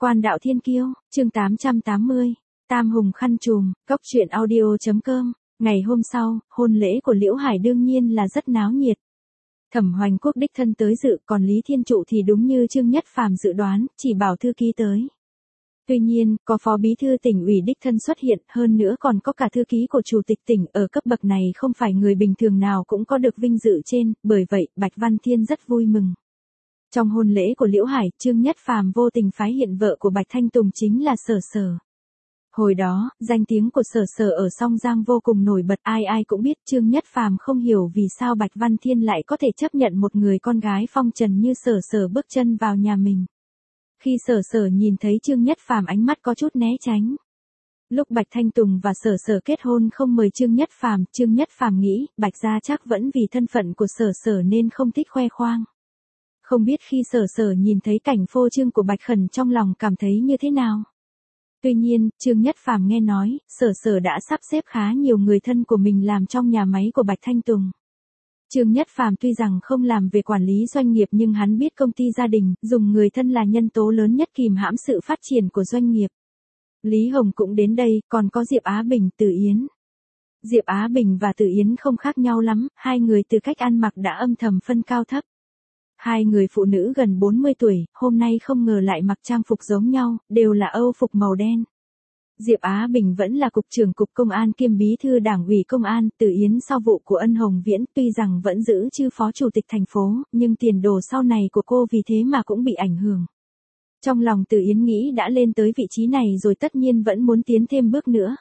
Quan đạo thiên kiêu, chương 880, Tam Hùng khăn trùm, cóc truyện audio.com. Ngày hôm sau, hôn lễ của Liễu Hải đương nhiên là rất náo nhiệt. Thẩm Hoành Quốc đích thân tới dự, còn Lý Thiên Trụ thì đúng như Trương Nhất Phàm dự đoán, chỉ bảo thư ký tới. Tuy nhiên, có phó bí thư tỉnh ủy đích thân xuất hiện, hơn nữa còn có cả thư ký của chủ tịch tỉnh, ở cấp bậc này không phải người bình thường nào cũng có được vinh dự trên, bởi vậy, Bạch Văn Thiên rất vui mừng. Trong hôn lễ của Liễu Hải, Trương Nhất Phàm vô tình phái hiện vợ của Bạch Thanh Tùng chính là Sở Sở. Hồi đó, danh tiếng của Sở Sở ở Song Giang vô cùng nổi bật, ai ai cũng biết. Trương Nhất Phàm không hiểu vì sao Bạch Văn Thiên lại có thể chấp nhận một người con gái phong trần như Sở Sở bước chân vào nhà mình. Khi Sở Sở nhìn thấy Trương Nhất Phàm, ánh mắt có chút né tránh. Lúc Bạch Thanh Tùng và Sở Sở kết hôn không mời Trương Nhất Phàm nghĩ, Bạch gia chắc vẫn vì thân phận của Sở Sở nên không thích khoe khoang. Không biết khi Sở Sở nhìn thấy cảnh phô trương của Bạch Khẩn trong lòng cảm thấy như thế nào. Tuy nhiên, Trương Nhất Phàm nghe nói, Sở Sở đã sắp xếp khá nhiều người thân của mình làm trong nhà máy của Bạch Thanh Tùng. Trương Nhất Phàm tuy rằng không làm về quản lý doanh nghiệp nhưng hắn biết công ty gia đình, dùng người thân là nhân tố lớn nhất kìm hãm sự phát triển của doanh nghiệp. Lý Hồng cũng đến đây, còn có Diệp Á Bình, Từ Yến. Diệp Á Bình và Từ Yến không khác nhau lắm, hai người từ cách ăn mặc đã âm thầm phân cao thấp. Hai người phụ nữ gần 40 tuổi, hôm nay không ngờ lại mặc trang phục giống nhau, đều là Âu phục màu đen. Diệp Á Bình vẫn là cục trưởng cục công an kiêm bí thư đảng ủy công an. Từ Yến sau vụ của Ân Hồng Viễn tuy rằng vẫn giữ chức phó chủ tịch thành phố, nhưng tiền đồ sau này của cô vì thế mà cũng bị ảnh hưởng. Trong lòng Từ Yến nghĩ đã lên tới vị trí này rồi tất nhiên vẫn muốn tiến thêm bước nữa.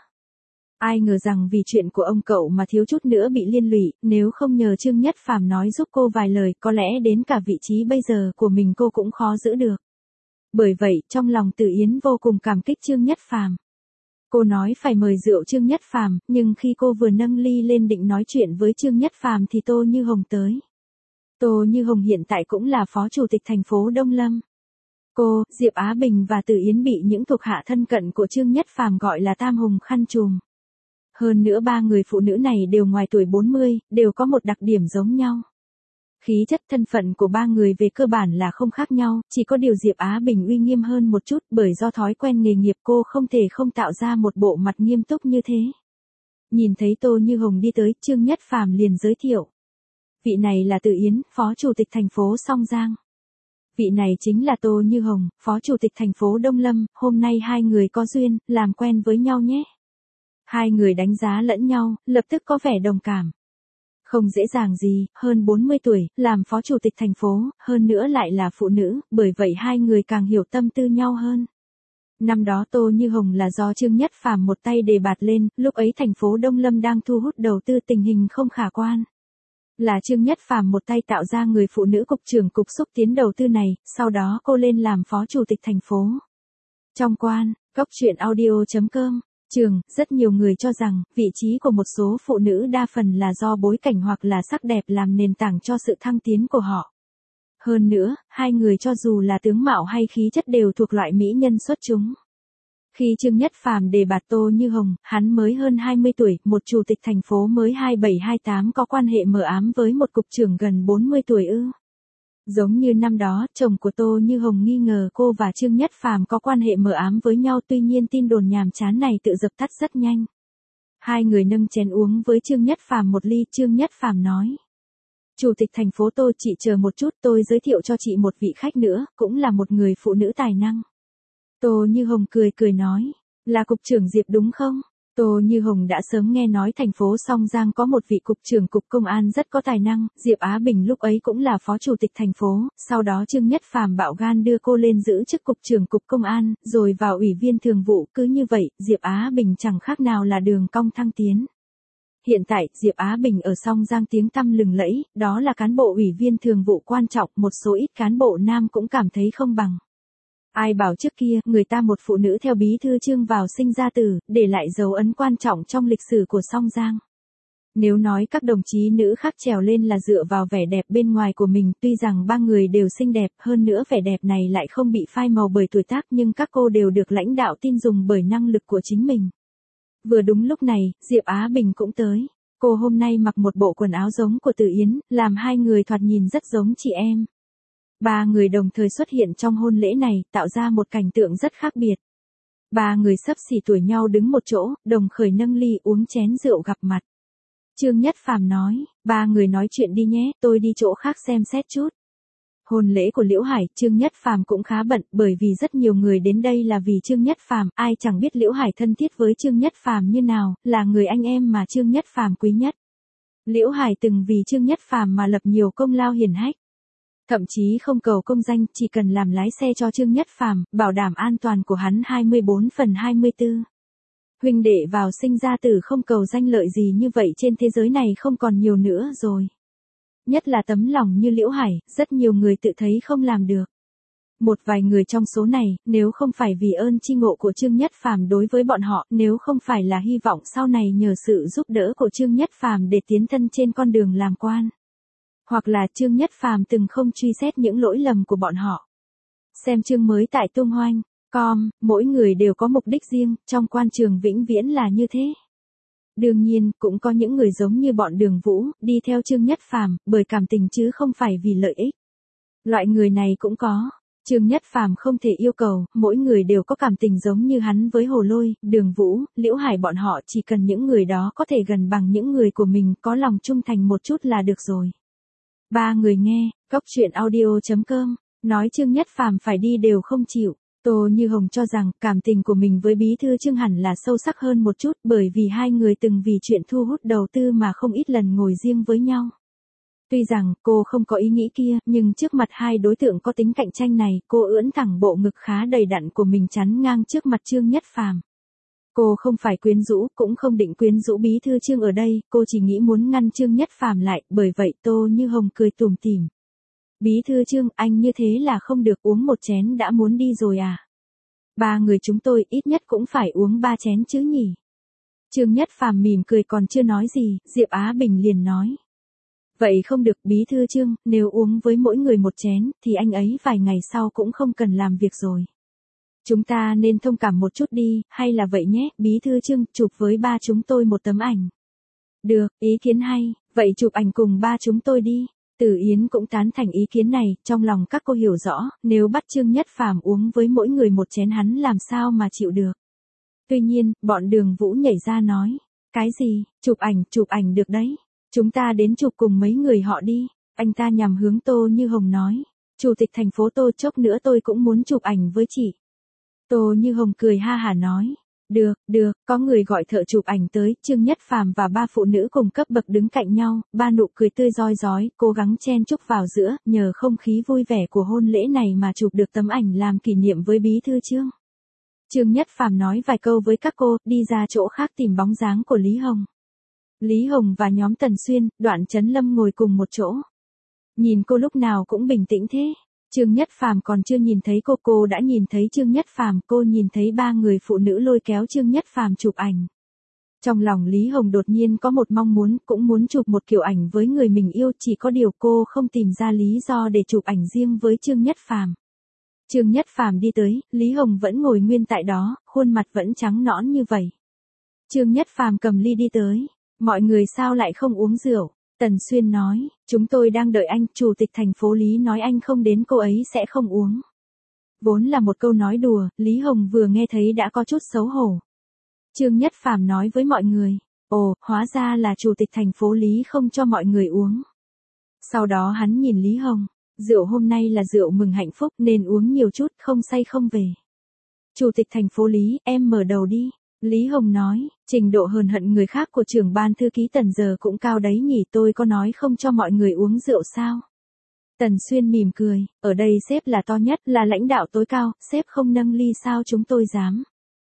Ai ngờ rằng vì chuyện của ông cậu mà thiếu chút nữa bị liên lụy, nếu không nhờ Trương Nhất Phàm nói giúp cô vài lời, có lẽ đến cả vị trí bây giờ của mình cô cũng khó giữ được. Bởi vậy, trong lòng Từ Yến vô cùng cảm kích Trương Nhất Phàm. Cô nói phải mời rượu Trương Nhất Phàm, nhưng khi cô vừa nâng ly lên định nói chuyện với Trương Nhất Phàm thì Tô Như Hồng tới. Tô Như Hồng hiện tại cũng là phó chủ tịch thành phố Đông Lâm. Cô, Diệp Á Bình và Từ Yến bị những thuộc hạ thân cận của Trương Nhất Phàm gọi là Tam Hùng khăn trùm. Hơn nữa ba người phụ nữ này đều ngoài tuổi 40, đều có một đặc điểm giống nhau. Khí chất thân phận của ba người về cơ bản là không khác nhau, chỉ có điều Diệp Á Bình uy nghiêm hơn một chút, bởi do thói quen nghề nghiệp cô không thể không tạo ra một bộ mặt nghiêm túc như thế. Nhìn thấy Tô Như Hồng đi tới, Trương Nhất Phàm liền giới thiệu. Vị này là Từ Yến, phó chủ tịch thành phố Song Giang. Vị này chính là Tô Như Hồng, phó chủ tịch thành phố Đông Lâm, hôm nay hai người có duyên, làm quen với nhau nhé. Hai người đánh giá lẫn nhau, lập tức có vẻ đồng cảm. Không dễ dàng gì, hơn 40 tuổi, làm phó chủ tịch thành phố, hơn nữa lại là phụ nữ, bởi vậy hai người càng hiểu tâm tư nhau hơn. Năm đó Tô Như Hồng là do Trương Nhất Phàm một tay đề bạt lên, lúc ấy thành phố Đông Lâm đang thu hút đầu tư, tình hình không khả quan. Là Trương Nhất Phàm một tay tạo ra người phụ nữ cục trưởng cục xúc tiến đầu tư này, sau đó cô lên làm phó chủ tịch thành phố. Trong quan, cóc truyện audio.com. Rất nhiều người cho rằng, vị trí của một số phụ nữ đa phần là do bối cảnh hoặc là sắc đẹp làm nền tảng cho sự thăng tiến của họ. Hơn nữa, hai người cho dù là tướng mạo hay khí chất đều thuộc loại mỹ nhân xuất chúng. Khi Trương Nhất Phàm đề bạt Tô Như Hồng, hắn mới hơn 20 tuổi, một chủ tịch thành phố mới 27-28 có quan hệ mờ ám với một cục trưởng gần 40 tuổi ư. Giống như năm đó, chồng của Tô Như Hồng nghi ngờ cô và Trương Nhất Phàm có quan hệ mờ ám với nhau, tuy nhiên tin đồn nhàm chán này tự dập tắt rất nhanh. Hai người nâng chén uống với Trương Nhất Phàm một ly, Trương Nhất Phàm nói. Chủ tịch thành phố Tô, chị chờ một chút, tôi giới thiệu cho chị một vị khách nữa, cũng là một người phụ nữ tài năng. Tô Như Hồng cười nói, là cục trưởng Diệp đúng không? Tô Như Hồng đã sớm nghe nói thành phố Song Giang có một vị cục trưởng cục công an rất có tài năng, Diệp Á Bình lúc ấy cũng là phó chủ tịch thành phố, sau đó Trương Nhất Phàm bạo gan đưa cô lên giữ chức cục trưởng cục công an, rồi vào ủy viên thường vụ, cứ như vậy, Diệp Á Bình chẳng khác nào là đường cong thăng tiến. Hiện tại, Diệp Á Bình ở Song Giang tiếng tăm lừng lẫy, đó là cán bộ ủy viên thường vụ quan trọng, một số ít cán bộ nam cũng cảm thấy không bằng. Ai bảo trước kia, người ta một phụ nữ theo bí thư Trương vào sinh ra tử, để lại dấu ấn quan trọng trong lịch sử của Song Giang. Nếu nói các đồng chí nữ khác trèo lên là dựa vào vẻ đẹp bên ngoài của mình, tuy rằng ba người đều xinh đẹp, hơn nữa vẻ đẹp này lại không bị phai màu bởi tuổi tác, nhưng các cô đều được lãnh đạo tin dùng bởi năng lực của chính mình. Vừa đúng lúc này, Diệp Á Bình cũng tới. Cô hôm nay mặc một bộ quần áo giống của Từ Yến, làm hai người thoạt nhìn rất giống chị em. Ba người đồng thời xuất hiện trong hôn lễ này, tạo ra một cảnh tượng rất khác biệt. Ba người xấp xỉ tuổi nhau đứng một chỗ, đồng khởi nâng ly uống chén rượu gặp mặt. Trương Nhất Phàm nói, ba người nói chuyện đi nhé, tôi đi chỗ khác xem xét chút. Hôn lễ của Liễu Hải, Trương Nhất Phàm cũng khá bận, bởi vì rất nhiều người đến đây là vì Trương Nhất Phàm, ai chẳng biết Liễu Hải thân thiết với Trương Nhất Phàm như nào, là người anh em mà Trương Nhất Phàm quý nhất. Liễu Hải từng vì Trương Nhất Phàm mà lập nhiều công lao hiển hách. Thậm chí không cầu công danh, chỉ cần làm lái xe cho Trương Nhất Phàm, bảo đảm an toàn của hắn 24/24. Huynh đệ vào sinh ra tử không cầu danh lợi gì như vậy trên thế giới này không còn nhiều nữa rồi. Nhất là tấm lòng như Liễu Hải, rất nhiều người tự thấy không làm được. Một vài người trong số này, nếu không phải vì ơn chi ngộ của Trương Nhất Phàm đối với bọn họ, nếu không phải là hy vọng sau này nhờ sự giúp đỡ của Trương Nhất Phàm để tiến thân trên con đường làm quan, hoặc là Trương Nhất Phàm từng không truy xét những lỗi lầm của bọn họ. Xem chương mới tại Tung Hoành com, mỗi người đều có mục đích riêng, trong quan trường vĩnh viễn là như thế. Đương nhiên, cũng có những người giống như bọn Đường Vũ, đi theo Trương Nhất Phàm, bởi cảm tình chứ không phải vì lợi ích. Loại người này cũng có. Trương Nhất Phàm không thể yêu cầu, mỗi người đều có cảm tình giống như hắn với Hồ Lôi, Đường Vũ, Liễu Hải bọn họ, chỉ cần những người đó có thể gần bằng những người của mình, có lòng trung thành một chút là được rồi. Ba người nghe, coctruyện.audio.com, nói Trương Nhất Phàm phải đi đều không chịu. Tô Như Hồng cho rằng, cảm tình của mình với bí thư Trương hẳn là sâu sắc hơn một chút, bởi vì hai người từng vì chuyện thu hút đầu tư mà không ít lần ngồi riêng với nhau. Tuy rằng, cô không có ý nghĩ kia, nhưng trước mặt hai đối tượng có tính cạnh tranh này, cô ưỡn thẳng bộ ngực khá đầy đặn của mình chắn ngang trước mặt Trương Nhất Phàm. Cô không phải quyến rũ, cũng không định quyến rũ bí thư Trương ở đây, cô chỉ nghĩ muốn ngăn Trương Nhất Phàm lại, bởi vậy Tô Như Hồng cười tủm tỉm. Bí thư Trương, anh như thế là không được, uống một chén đã muốn đi rồi à? Ba người chúng tôi ít nhất cũng phải uống 3 chén chứ nhỉ? Trương Nhất Phàm mỉm cười còn chưa nói gì, Diệp Á Bình liền nói. Vậy không được bí thư Trương, nếu uống với mỗi người một chén, thì anh ấy vài ngày sau cũng không cần làm việc rồi. Chúng ta nên thông cảm một chút đi, hay là vậy nhé, bí thư Trương, chụp với ba chúng tôi một tấm ảnh. Được, ý kiến hay, vậy chụp ảnh cùng ba chúng tôi đi. Từ Yến cũng tán thành ý kiến này, trong lòng các cô hiểu rõ, nếu bắt Trương Nhất Phàm uống với mỗi người một chén hắn làm sao mà chịu được. Tuy nhiên, bọn Đường Vũ nhảy ra nói, cái gì, chụp ảnh được đấy. Chúng ta đến chụp cùng mấy người họ đi. Anh ta nhằm hướng Tô Như Hồng nói, Chủ tịch thành phố Tô, chốc nữa tôi cũng muốn chụp ảnh với chị. Tô Như Hồng cười ha hả nói, được, có người gọi thợ chụp ảnh tới, Trương Nhất Phàm và ba phụ nữ cùng cấp bậc đứng cạnh nhau, ba nụ cười tươi rói rói, cố gắng chen chúc vào giữa, nhờ không khí vui vẻ của hôn lễ này mà chụp được tấm ảnh làm kỷ niệm với bí thư Trương. Trương Nhất Phàm nói vài câu với các cô, đi ra chỗ khác tìm bóng dáng của Lý Hồng. Lý Hồng và nhóm Tần Xuyên, Đoạn Chấn Lâm ngồi cùng một chỗ. Nhìn cô lúc nào cũng bình tĩnh thế. Trương Nhất Phàm còn chưa nhìn thấy cô đã nhìn thấy Trương Nhất Phàm, cô nhìn thấy ba người phụ nữ lôi kéo Trương Nhất Phàm chụp ảnh. Trong lòng Lý Hồng đột nhiên có một mong muốn, cũng muốn chụp một kiểu ảnh với người mình yêu, chỉ có điều cô không tìm ra lý do để chụp ảnh riêng với Trương Nhất Phàm. Trương Nhất Phàm đi tới, Lý Hồng vẫn ngồi nguyên tại đó, khuôn mặt vẫn trắng nõn như vậy. Trương Nhất Phàm cầm ly đi tới, mọi người sao lại không uống rượu? Tần Xuyên nói, chúng tôi đang đợi anh, Chủ tịch thành phố Lý nói anh không đến cô ấy sẽ không uống. Vốn là một câu nói đùa, Lý Hồng vừa nghe thấy đã có chút xấu hổ. Trương Nhất Phàm nói với mọi người, ồ, hóa ra là Chủ tịch thành phố Lý không cho mọi người uống. Sau đó hắn nhìn Lý Hồng, rượu hôm nay là rượu mừng hạnh phúc nên uống nhiều chút, không say không về. Chủ tịch thành phố Lý, em mở đầu đi. Lý Hồng nói, trình độ hờn hận người khác của trưởng ban thư ký Tần giờ cũng cao đấy nhỉ, tôi có nói không cho mọi người uống rượu sao? Tần Xuyên mỉm cười, ở đây sếp là to nhất, là lãnh đạo tối cao, sếp không nâng ly sao chúng tôi dám.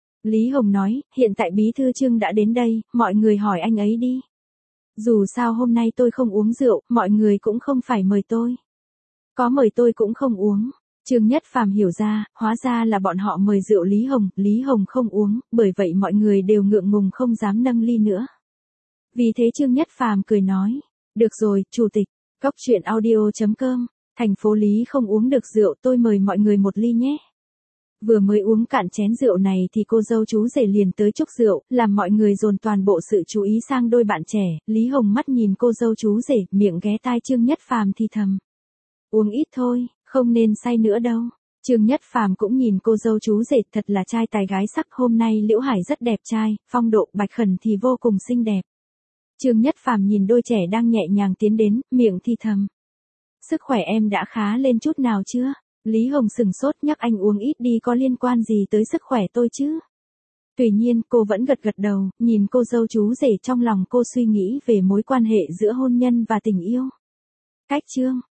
Lý Hồng nói, hiện tại bí thư Trương đã đến đây, mọi người hỏi anh ấy đi. Dù sao hôm nay tôi không uống rượu, mọi người cũng không phải mời tôi. Có mời tôi cũng không uống. Trương Nhất Phàm hiểu ra, hóa ra là bọn họ mời rượu Lý Hồng không uống, bởi vậy mọi người đều ngượng ngùng không dám nâng ly nữa. Vì thế Trương Nhất Phàm cười nói, được rồi, Chủ tịch, coctruyện.audio.com, thành phố Lý không uống được rượu, tôi mời mọi người một ly nhé. Vừa mới uống cạn chén rượu này thì cô dâu chú rể liền tới chúc rượu, làm mọi người dồn toàn bộ sự chú ý sang đôi bạn trẻ, Lý Hồng mắt nhìn cô dâu chú rể, miệng ghé tai Trương Nhất Phàm thì thầm. Uống ít thôi, Không nên say nữa đâu. Trương Nhất Phàm cũng nhìn cô dâu chú rể thật là trai tài gái sắc, hôm nay Liễu Hải rất đẹp trai, phong độ Bạch Khẩn thì vô cùng xinh đẹp. Trương Nhất Phàm nhìn đôi trẻ đang nhẹ nhàng tiến đến, miệng thì thầm. Sức khỏe em đã khá lên chút nào chưa? Lý Hồng sừng sốt nhắc anh uống ít đi, có liên quan gì tới sức khỏe tôi chứ? Tuy nhiên cô vẫn gật gật đầu, nhìn cô dâu chú rể, trong lòng cô suy nghĩ về mối quan hệ giữa hôn nhân và tình yêu. Cách chương